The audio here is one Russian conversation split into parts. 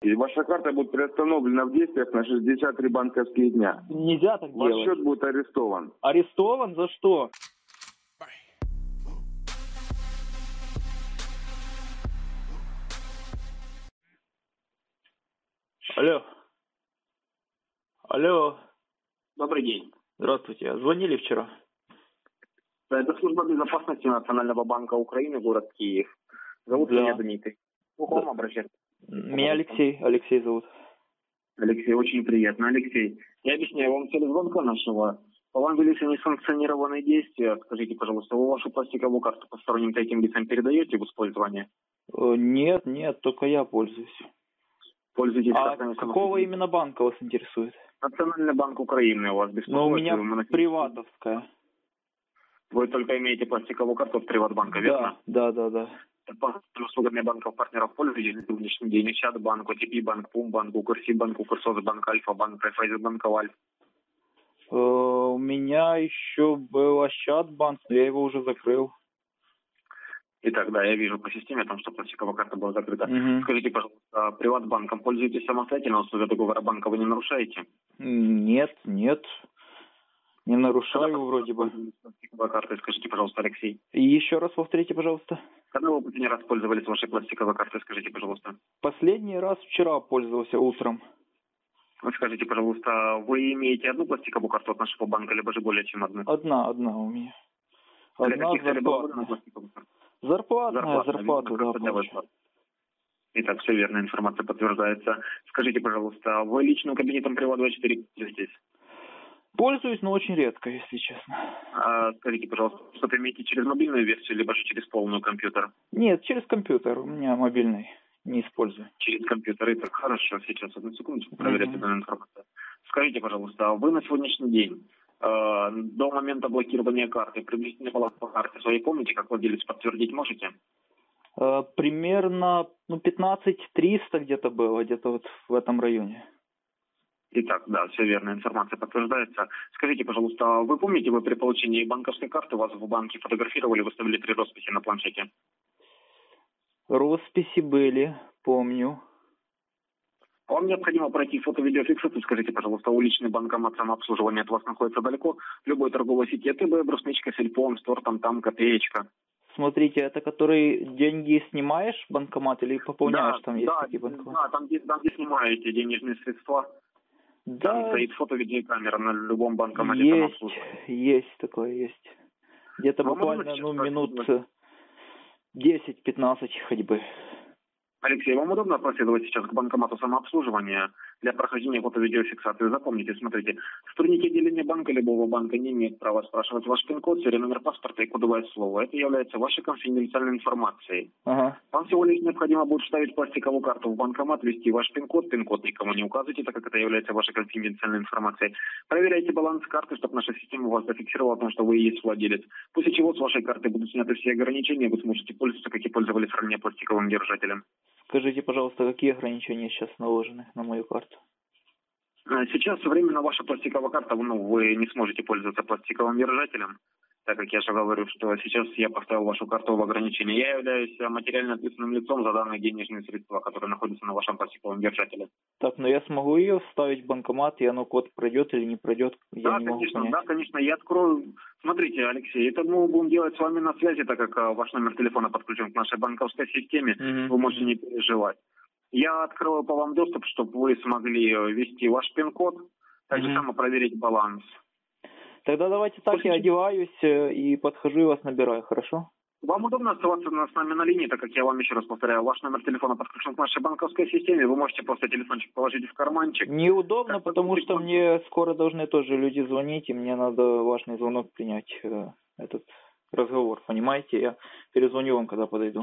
банковские. Ваша карта будет приостановлена в действиях на 63 банковские дня. Нельзя так Ваш делать. счет будет арестован. Арестован? За что? Алло. Алло. Добрый день. Здравствуйте. Звонили вчера? Это служба безопасности Национального банка Украины, город Киев. Зовут меня Дмитрий. К кому обращаться? Меня Алексей. Алексей зовут. Алексей, очень приятно. Алексей, я объясняю вам цель звонка нашего. По вам велись несанкционированные действия. Скажите, пожалуйста, вы вашу пластиковую карту посторонним третьим лицам передаете в использование? Нет, только я пользуюсь. Пользуетесь картами? Какого именно банка вас интересует? Национальный банк Украины у вас беспокоит? Но у меня приватовская. Вы только имеете пластиковую карту от Приватбанка, верно? Да. Услугами банков-партнеров пользуетесь на сегодняшний день? Ощадбанк, ОТП-банк, Пумбанк, Укрсибанк, Укрсоцбанк, Альфа-банк, Райфайзенбанк, Альф. У меня еще был Ощадбанк, но я его уже закрыл. Итак, да, я вижу по системе о том, что пластиковая карта была закрыта. Угу. Скажите, пожалуйста, Приватбанком пользуетесь самостоятельно, условия договора банка вы не нарушаете? Нет. Не нарушаю вроде бы. Пластиковой картой, скажите, пожалуйста, Алексей. И еще раз повторите, пожалуйста. Когда вы последний раз пользовались вашей пластиковой картой, скажите, пожалуйста. Последний раз вчера пользовался утром. Скажите, пожалуйста, вы имеете одну пластиковую карту от нашего банка, либо же более чем одну? Одна у меня. Одна зарплатная. Зарплату, да, получаю. Итак, все верно, информация подтверждается. Скажите, пожалуйста, вы личным кабинетом Приват24 пользуетесь? Пользуюсь, но очень редко, если честно. Скажите, пожалуйста, что-то имеете через мобильную версию, либо же через полный компьютер? Нет, через компьютер. У меня мобильный. Не использую. Через компьютер. Итак, хорошо. Сейчас, одну секундочку, проверяйте данную информацию. Скажите, пожалуйста, вы на сегодняшний день, до момента блокирования карты, приблизительно баланс по карте своей помните, как владелец подтвердить можете? Примерно 15-300 где-то было, где-то вот в этом районе. Итак, да, все верно, информация подтверждается. Скажите, пожалуйста, вы помните, вы при получении банковской карты вас в банке фотографировали, выставили 3 росписи на планшете? Росписи были, помню. Вам необходимо пройти фото-видеофиксацию. Скажите, пожалуйста, уличный банкомат самообслуживания от вас находится далеко? Любой торговой сети, АТБ, Брусничка, Сельпо, Стор, там, Копеечка. Смотрите, это который деньги снимаешь банкомат или пополняешь? Там есть такие банкоматы? Да, там, где снимаете денежные средства. Да. Там стоит фото-видеокамера на любом банкомате самообслуживания. Есть такое, есть. Где-то буквально минут 10-15 ходьбы. Алексей, вам удобно проследовать сейчас к банкомату самообслуживания для прохождения фото-видеофиксации? Запомните, смотрите, сотрудники отделения банка любого банка не имеют права спрашивать ваш пин-код, серийный номер паспорта и кодовое слово. Это является вашей конфиденциальной информацией. Ага. Вам всего лишь необходимо будет вставить пластиковую карту в банкомат, ввести ваш пин-код никому не указывайте, так как это является вашей конфиденциальной информацией. Проверяйте баланс карты, чтобы наша система вас зафиксировала о том, что вы и есть владелец. После чего с вашей карты будут сняты все ограничения, вы сможете пользоваться, как и пользовались ранее, пластиковым держателем. Скажите, пожалуйста, какие ограничения сейчас наложены на мою карту? Сейчас временно ваша пластиковая карта, вы не сможете пользоваться пластиковым держателем, так как я же говорю, что сейчас я поставил вашу карту в ограничение. Я являюсь материально ответственным лицом за данные денежные средства, которые находятся на вашем пластиковом держателе. Так, но я смогу ее вставить в банкомат, и оно код пройдет или не пройдет? Я не могу понять. Да, конечно, я открою. Смотрите, Алексей, это мы будем делать с вами на связи, так как ваш номер телефона подключен к нашей банковской системе, вы можете не переживать. Я открою по вам доступ, чтобы вы смогли ввести ваш пин-код, так же само проверить баланс. Тогда давайте так, я одеваюсь и подхожу и вас набираю, хорошо? Вам удобно оставаться с нами на линии, так как я вам еще раз повторяю, ваш номер телефона подключен к нашей банковской системе, вы можете просто телефончик положить в карманчик. Неудобно, потому что мне скоро должны тоже люди звонить, и мне надо важный звонок принять, этот разговор, понимаете? Я перезвоню вам, когда подойду.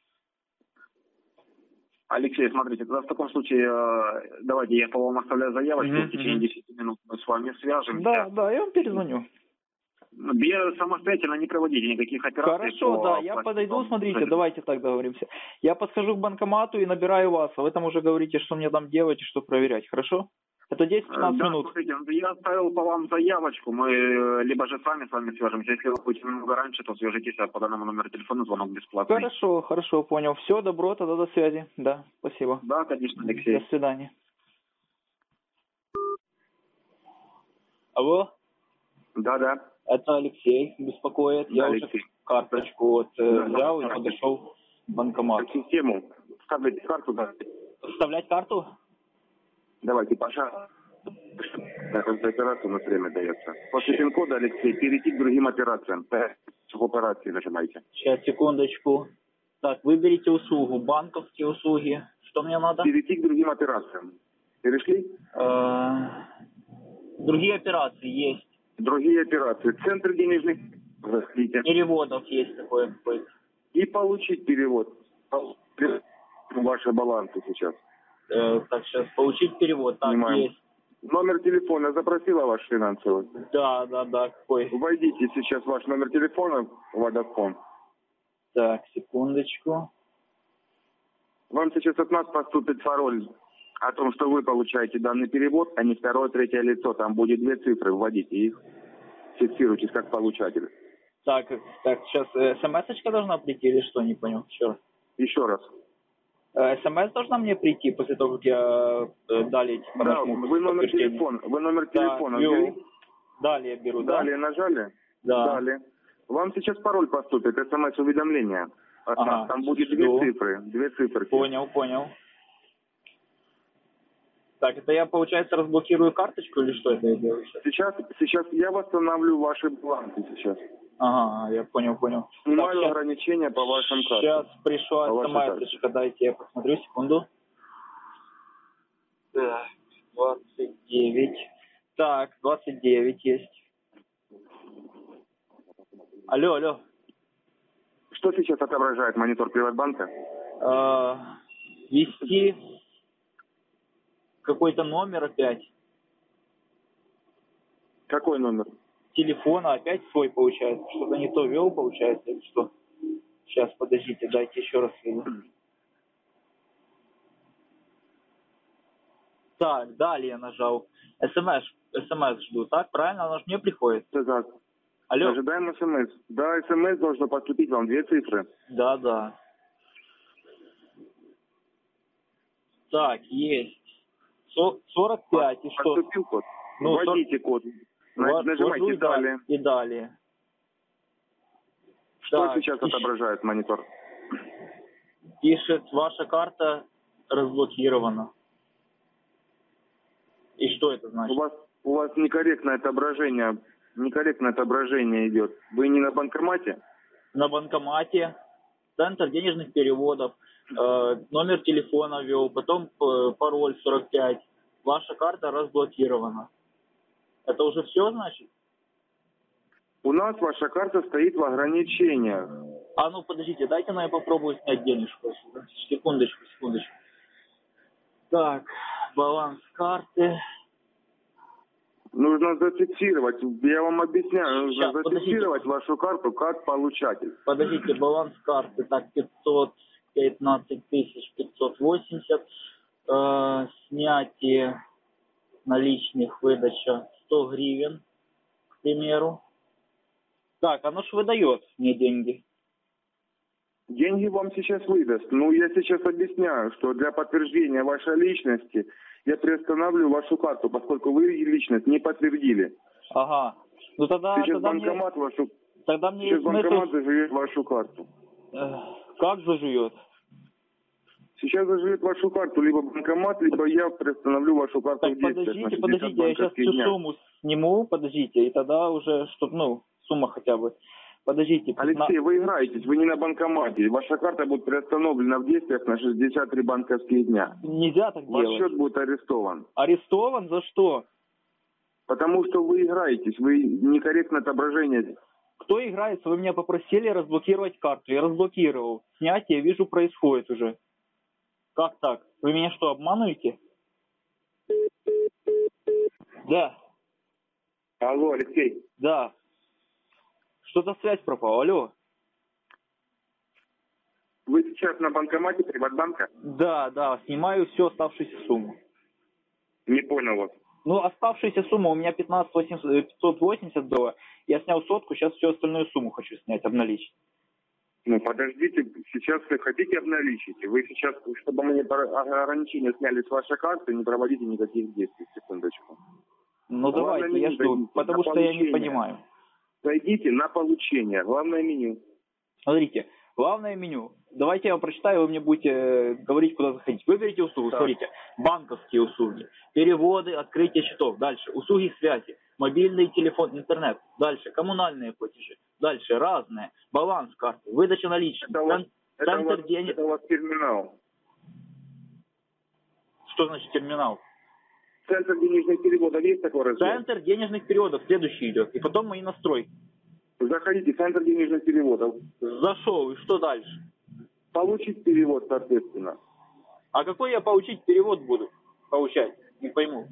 Алексей, смотрите, тогда в таком случае давайте я по вам оставляю заявочку, в течение 10 минут мы с вами свяжемся. Да, я вам перезвоню. Самостоятельно не проводите никаких операций. Хорошо, да, я подойду, смотрите, давайте так договоримся. Я подхожу к банкомату и набираю вас, а вы там уже говорите, что мне там делать и что проверять, хорошо? Это 10-15 минут. Смотрите, я оставил по вам заявочку, мы либо же с вами свяжемся. Если вы будете немного раньше, то свяжитесь по данному номеру телефона, звонок бесплатный. Хорошо, понял. Все, добро, тогда до связи. Да, спасибо. Да, конечно, Алексей. До свидания. Алло? Да. Это Алексей беспокоит. Да, Я Алексей. уже карточку взял и подошел к банкомату. В систему вставляйте карту, да. Вставлять карту? Давайте, пожалуйста. Эта операция у нас время дается. После пин-кода, Алексей, перейти к другим операциям. В операции нажимайте. Сейчас, секундочку. Так, выберите услугу. Банковские услуги. Что мне надо? Перейти к другим операциям. Перешли? Другие операции есть. Другие операции. Центр денежных заходите. Переводов есть такое какое-то. И получить перевод. Ваши балансы сейчас. Так, сейчас получить перевод. Так, Понимаем. есть. Номер телефона запросила ваш финансовый? Да, какой? Вводите сейчас ваш номер телефона в Vodafone. Так, секундочку. Вам сейчас от нас поступит пароль о том, что вы получаете данный перевод, а не второе, третье лицо. Там будет 2 цифры, вводите их. Фиксируйтесь как получатель. Так, сейчас смс-очка должна прийти или что? Не понял. Еще раз. СМС должна мне прийти после того, как я далее Да, вы номер телефона ввели? Далее беру, да? Далее нажали? Да. Далее. Вам сейчас пароль поступит, смс-уведомление. Ага, там будет жду. 2 цифры. Понял. Так, это я, получается, разблокирую карточку или что это я делаю сейчас? Сейчас я восстанавливаю ваши балансы сейчас. Ага, я понял. Снимаю Так, ограничения по вашим картам. Сейчас пришла По вашей смс-очка, дайте я посмотрю, секунду. Так, 29. Так, 29 есть. Алло. Что сейчас отображает монитор Приватбанка? Ввести какой-то номер опять. Какой номер? Телефона опять свой получается. Что-то не то ввел, получается, или что? Сейчас, подождите, дайте еще раз введу. Так, далее нажал. СМС жду, так? Правильно? Оно же мне приходит. Да. Алло? Ожидаем смс. Да, смс должно поступить вам 2 цифры. Да. Так, есть. 45 и что? Поступил код? Ну, вводите код. Нажимайте далее. И далее. Что Так, сейчас отображает монитор? Пишет, ваша карта разблокирована. И что это значит? У вас некорректное отображение идет. Вы не на банкомате? На банкомате. Центр денежных переводов. Номер телефона ввел. Потом пароль 45. Ваша карта разблокирована. Это уже все, значит? У нас ваша карта стоит в ограничениях. А ну подождите, дайте я попробую снять денежку. Секундочку. Так, баланс карты. Нужно зафиксировать, я вам объясняю, нужно Сейчас, зафиксировать вашу карту как получатель. Подождите, баланс карты, так, 515 580, снятие наличных, выдача 100 гривен, к примеру. Так, оно ж выдает мне деньги. Деньги вам сейчас выдаст. Я сейчас объясняю, что для подтверждения вашей личности я приостанавливаю вашу карту, поскольку вы личность не подтвердили. Ага. Ну тогда банкомат мне есть банкомат заживет вашу карту. Как заживет? Сейчас заживет вашу карту либо банкомат, либо я приостановлю вашу карту Так, в действии. подождите, я сейчас всю сумму сниму, подождите, и тогда уже, чтобы, сумма хотя бы. Подождите. Алексей, вы играетесь, вы не на банкомате. Ваша карта будет приостановлена в действиях на 63 банковских дня. Нельзя так делать. Ваш счет будет арестован. Арестован? За что? Потому что вы играетесь, вы некорректное отображение. Кто играется? Вы меня попросили разблокировать карту. Я разблокировал. Снятие, вижу, происходит уже. Как так? Вы меня что, обманываете? Да. Алло, Алексей. Да. Что-то связь пропала, алло. Вы сейчас на банкомате Приватбанка? Да, снимаю всю оставшуюся сумму. Не понял вас. Ну, оставшаяся сумма у меня 580 было. Я снял сотку, сейчас всю остальную сумму хочу снять, обналичить. Ну, подождите, сейчас вы хотите обналичить. Вы сейчас, чтобы мы ограничения сняли с вашей карты, не проводите никаких действий, секундочку. Ну, Главное давайте, я меню жду, зайдите, потому на что я не получение. понимаю. Зайдите на получение, главное меню. Смотрите, главное меню. Давайте я вам прочитаю, вы мне будете говорить, куда заходить. Выберите услугу, Так. смотрите, банковские услуги, переводы, открытие счетов, дальше, услуги связи, мобильный телефон, интернет, дальше, коммунальные платежи, дальше, разные, баланс карты, выдача наличных, центр денег. Это у вас терминал. Что значит терминал? Центр денежных переводов есть такой раздел? Центр денежных переводов следующий идет, и потом мои настройки. Заходите, центр денежных переводов. Зашел, и что дальше? Получить перевод, соответственно. А какой я получить перевод буду получать? Не пойму.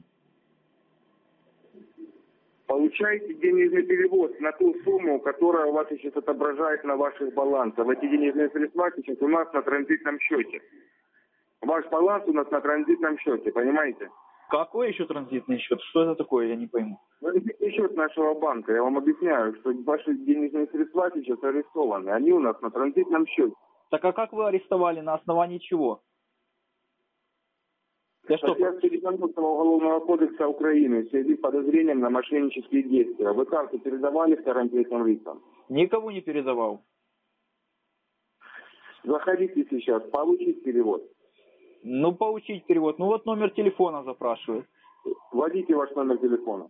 Получаете денежный перевод на ту сумму, которая у вас сейчас отображает на ваших балансах. Эти денежные средства сейчас у нас на транзитном счете. Ваш баланс у нас на транзитном счете, понимаете? Какой еще транзитный счет? Что это такое, я не пойму. Транзитный счет нашего банка. Я вам объясняю, что ваши денежные средства сейчас арестованы. Они у нас на транзитном счете. Так а как вы арестовали? На основании чего? Я что? Статья 190 Уголовного кодекса Украины в связи с подозрением на мошеннические действия. Вы карту передавали вторым третьим лицам? Никого не передавал. Заходите сейчас, получить перевод. Ну, получить перевод. Ну, вот номер телефона запрашивает. Вводите ваш номер телефона.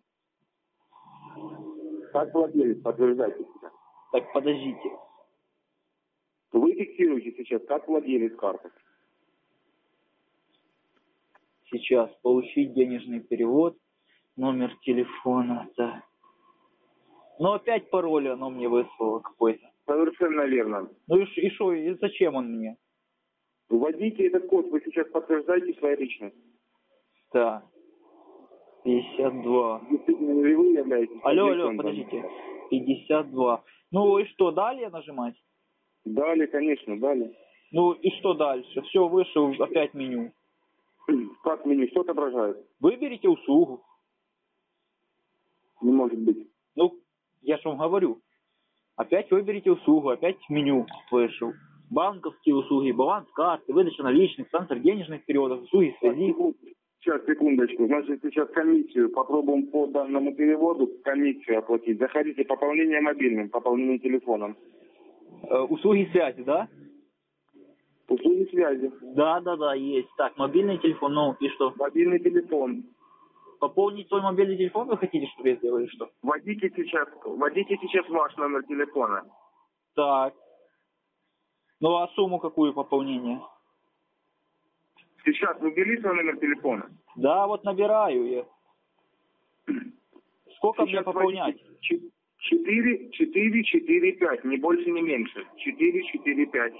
Как владелец, подтверждайте себя. Так, подождите. Вы фиксируете сейчас как владелец карты. Сейчас получить денежный перевод. Номер телефона. Да. Ну, опять пароль оно мне выслало какой-то. Совершенно верно. Ну и что, и зачем он мне? Вводите этот код, вы сейчас подтверждаете свою личность. Так. 52. Действительно ли вы являетесь... Алло, подождите. 52. Ну и что, далее нажимать? Далее, конечно, далее. Ну и что дальше? Все, вышел, опять меню. Как меню? Что отображает? Выберите услугу. Не может быть. Ну, я же вам говорю. Опять выберите услугу, опять меню вышел. Банковские услуги, баланс карты, выдача наличных, центр денежных переводов, услуги связи. Сейчас, секундочку. Значит, сейчас комиссию попробуем по данному переводу комиссию оплатить. Заходите, пополнение мобильным, пополнение телефоном. Услуги связи, да? Услуги связи. Да, есть. Так, мобильный телефон, ну и что? Мобильный телефон. Пополнить свой мобильный телефон вы хотите, чтобы я сделал или что? Вводите сейчас ваш номер телефона. Так. Ну а сумму какую пополнение? Сейчас вы ввели свой номер телефона? Да, вот набираю я. Сколько мне пополнять? 4,4,5, не больше, не меньше. 4,4,5.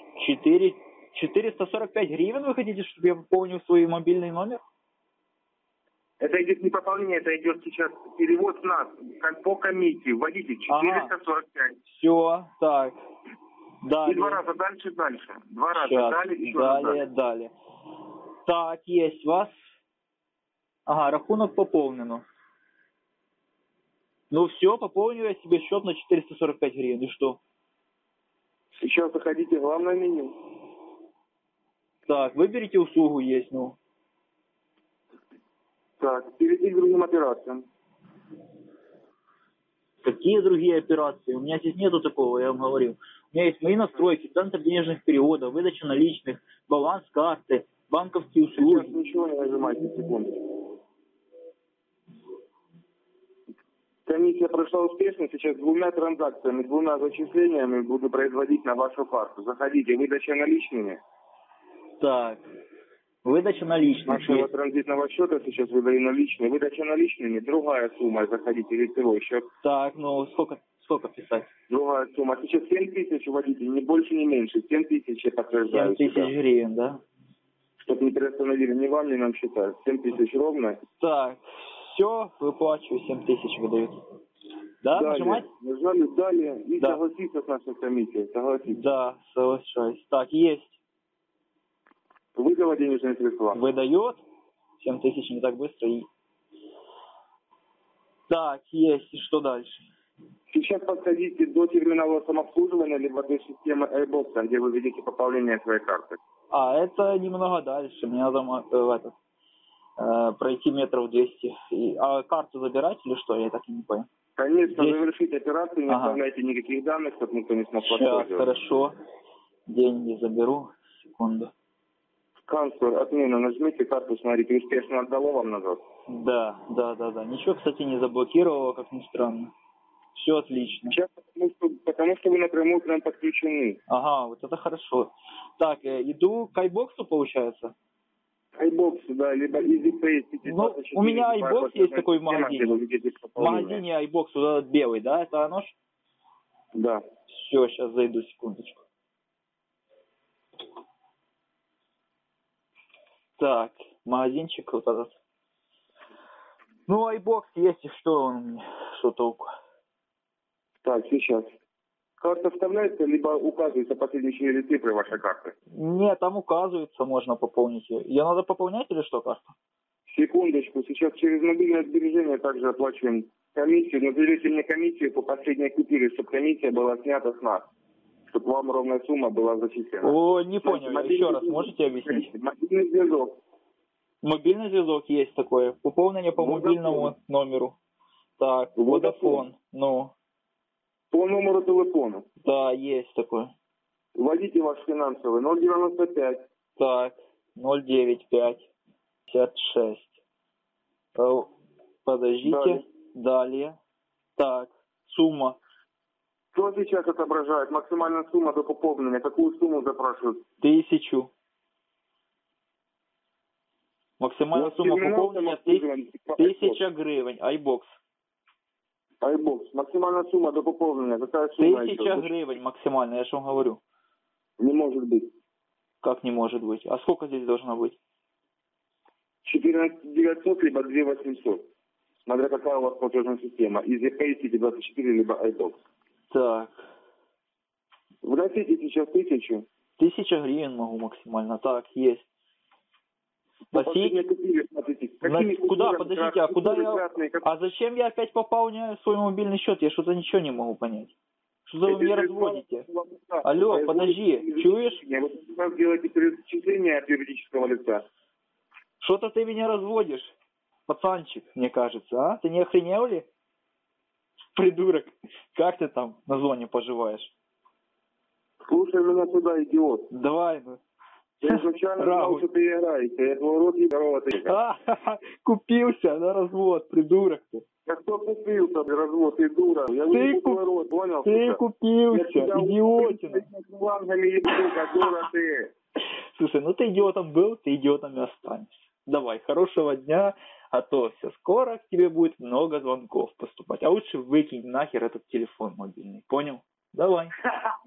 445 гривен вы хотите, чтобы я пополнил свой мобильный номер? Это идет не пополнение, это идет сейчас перевод с нас по комиссии. Вводите 445. Все, так. Далее. И 2 раза дальше. 2 раза Сейчас. далее, еще раз Далее. Так, есть вас. Ага, рахунок пополнено. Ну все, пополню я себе счет на 445 гривен. И что? Сейчас заходите в главное меню. Так, выберите услугу, есть, ну. Так, перейти к другим операциям. Какие другие операции? У меня здесь нету такого, я вам говорил. У меня есть мои настройки, центр денежных переводов, выдача наличных, баланс карты, банковские услуги. Сейчас ничего не нажимайте, секундочку. Комиссия прошла успешно, сейчас 2 транзакциями, 2 зачислениями буду производить на вашу карту. Заходите, выдача наличными. Так, выдача наличных. Нашего транзитного счета сейчас выдаю наличные. Выдача наличными, другая сумма, заходите, лицевой счет. Так, ну сколько писать? Другая сумма. Сейчас 7 тысяч вводите, не больше, не меньше. 7 тысяч я подтверждаю. 7 тысяч гривен, да? Чтобы не переустановили ни вам, ни нам считать. 7 тысяч ровно. Так, все, выплачиваю, 7 тысяч выдают. Да, Далее. нажимать? Нажали далее и Да. согласиться с нашей комиссией. Согласиться. Да, соглашаюсь. Так, есть. Выдала денежные средства. Выдает. 7 тысяч не так быстро. И... Так, есть. И что дальше? Сейчас подходите до терминала самообслуживания либо до системы iBox, где вы видите пополнение своей карты. А, это немного дальше. Мне надо пройти метров 200. А карту забирать или что? Я так и не понял. Конечно, Здесь- завершить операцию, не Ага. оставляйте никаких данных, чтобы никто не смог Сейчас, воспользоваться. хорошо. Деньги заберу. Секунду. Канцлер, отмена, нажмите карту, смотрите, успешно отдало вам назад. Да. Ничего, кстати, не заблокировало, как ни странно. Все отлично. Сейчас, потому что вы напрямую к нам подключены. Ага, вот это хорошо. Так, иду к iBox, получается? iBox, да, либо EasyPay. Ну, у меня iBox есть такой в магазине. В магазине iBox, вот этот белый, да? Это оно ж? Да. Все, сейчас зайду, секундочку. Так, магазинчик вот этот. Ну, iBox есть, и что он мне? Что толку? Так, сейчас. Карта вставляется, либо указывается последние 4 цифры вашей карты. Нет, там указывается, можно пополнить ее. Ее надо пополнять или что, карту? Секундочку, сейчас через мобильное сбережение также оплачиваем комиссию, но берете мне комиссию по последней купюре, чтобы комиссия была снята с нас, чтобы вам ровная сумма была зачислена. О, не понял, Мобильный еще раз зв'язок. можете объяснить? Мобильный зв'язок. Мобильный зв'язок есть такое. Пополнение по Vodafone. мобильному номеру. Так, Vodafone. Vodafone. Ну, По номеру телефона. да, есть такое. Вводите ваш финансовый 095. Так, 095 56. Подождите. Далее. Так, сумма. Что сейчас отображает? Максимальная сумма до пополнения. Какую сумму запрашивают? 1000. Максимальная Вот сумма терминал пополнения самообслуживания, 1000 гривен. iBox. iBox. Максимальная сумма до пополнения. Какая сумма 1000 идет? гривен максимальная, я же вам говорю. Не может быть. Как не может быть? А сколько здесь должно быть? 14 900, либо 2 800. Смотря какая у вас платежная система. EasyPay, City24, либо iBox. Так, Вносите сейчас 1000. 1000 гривен могу максимально. Так, есть. По Вносить? последней купюре смотрите. Какими Куда? купюрами? Подождите, а куда Купюры я... красные, как- А зачем я опять пополняю свой мобильный счет? Я что-то ничего не могу понять. Что за вы Это меня средства разводите? лица. Алло, Производите подожди, юридическое чуешь? лицо. Вы сейчас делаете перечисление от юридического лица. Что-то ты меня разводишь, пацанчик, мне кажется, а? Ты не охренел ли? Придурок, как ты там на зоне поживаешь? Слушай меня сюда, идиот. Давай, ну. Я изначально знал, Рагуль. что ты играете. Я твой рот и здорово ты. Купился на развод, придурок ты. Я кто купил-то, развод, ты дура. Я выебу твой рот, понял? Ты сука? купился, Я тебя идиотина. флангами ебу, сука, дура ты. Слушай, ну ты идиотом был, ты идиотом и останешься. Давай, хорошего дня, а то все скоро к тебе будет много звонков поступать. А лучше выкинь нахер этот телефон мобильный, понял? Давай.